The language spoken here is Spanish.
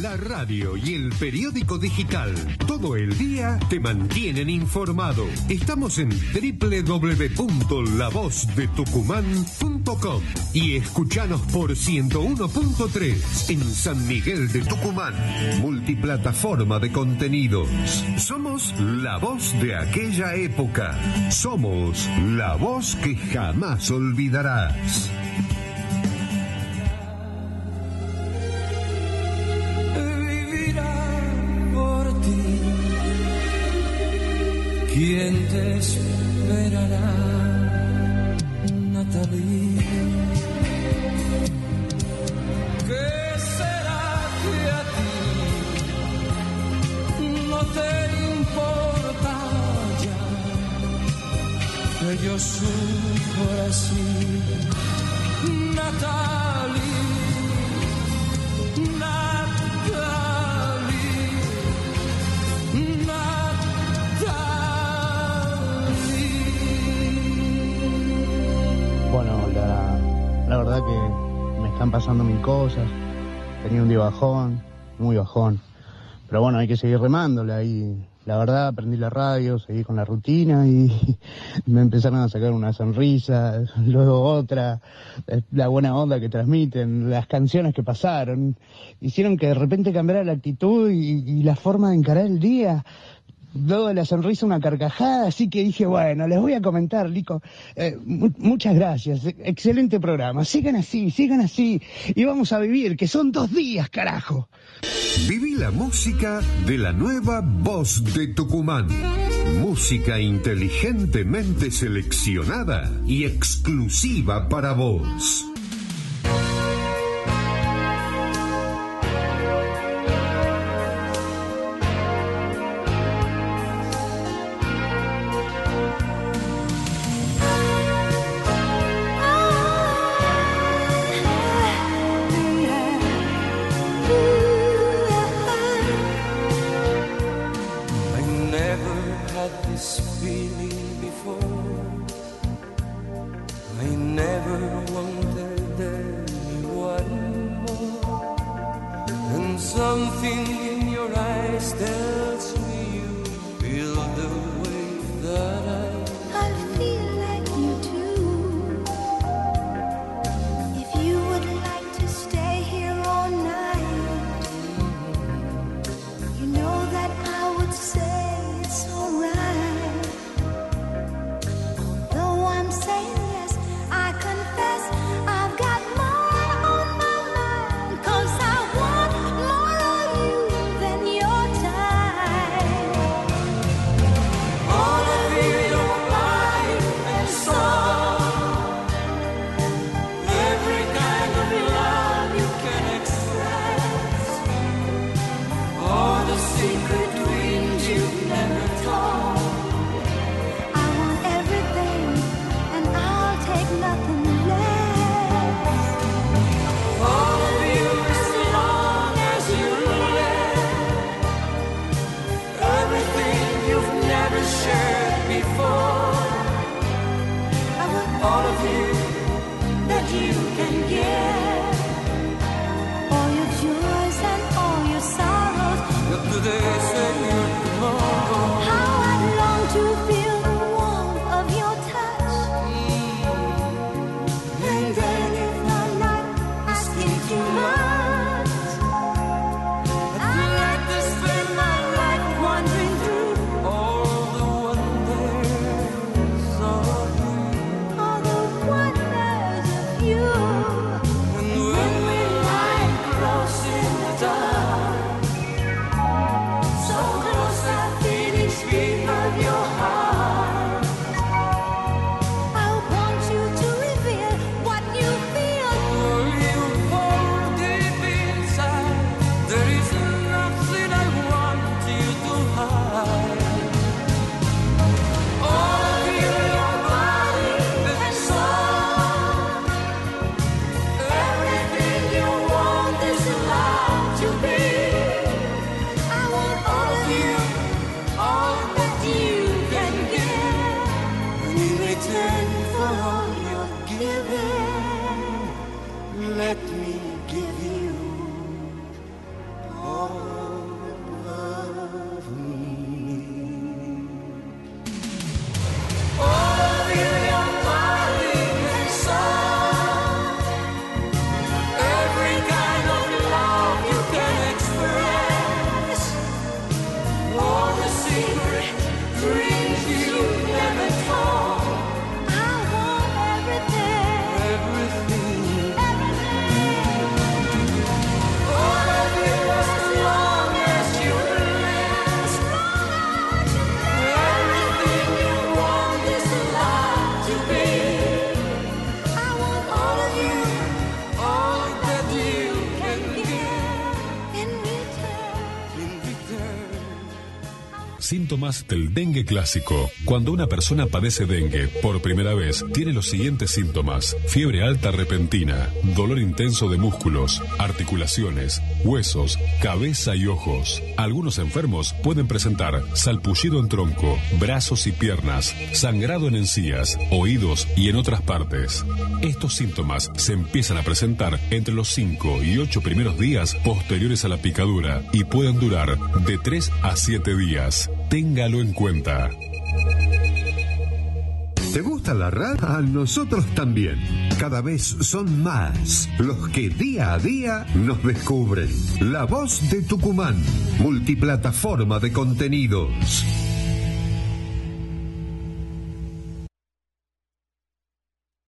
La radio y el periódico digital, todo el día te mantienen informado. Estamos en www.lavozdetucumán.com y escuchanos por 101.3 en San Miguel de Tucumán. Multiplataforma de contenidos. Somos la voz de aquella época. Somos la voz que jamás olvidarás. ¿Quién te esperará, Natalie? ¿Qué será que a ti no te importa ya que yo sufra así, Natalie? Bueno, la verdad que me están pasando mil cosas. Tenía un día bajón, muy bajón. Pero bueno, hay que seguir remándola y la verdad aprendí la radio, seguí con la rutina y me empezaron a sacar una sonrisa, luego otra, la buena onda que transmiten, las canciones que pasaron, hicieron que de repente cambiara la actitud y la forma de encarar el día. Luego de la sonrisa una carcajada, así que dije, bueno, les voy a comentar, Lico, muchas gracias, excelente programa, sigan así, y vamos a vivir, que son 2 días, carajo. Viví la música de la nueva voz de Tucumán. Música inteligentemente seleccionada y exclusiva para vos. Let me give you all Síntomas del dengue clásico. Cuando una persona padece dengue por primera vez, tiene los siguientes síntomas: fiebre alta repentina, dolor intenso de músculos, articulaciones, huesos, cabeza y ojos. Algunos enfermos pueden presentar salpullido en tronco, brazos y piernas, sangrado en encías, oídos y en otras partes. Estos síntomas se empiezan a presentar entre los 5 y 8 primeros días posteriores a la picadura y pueden durar de 3 a 7 días. Téngalo en cuenta. ¿Te gusta la radio? A nosotros también. Cada vez son más los que día a día nos descubren. La Voz de Tucumán, multiplataforma de contenidos.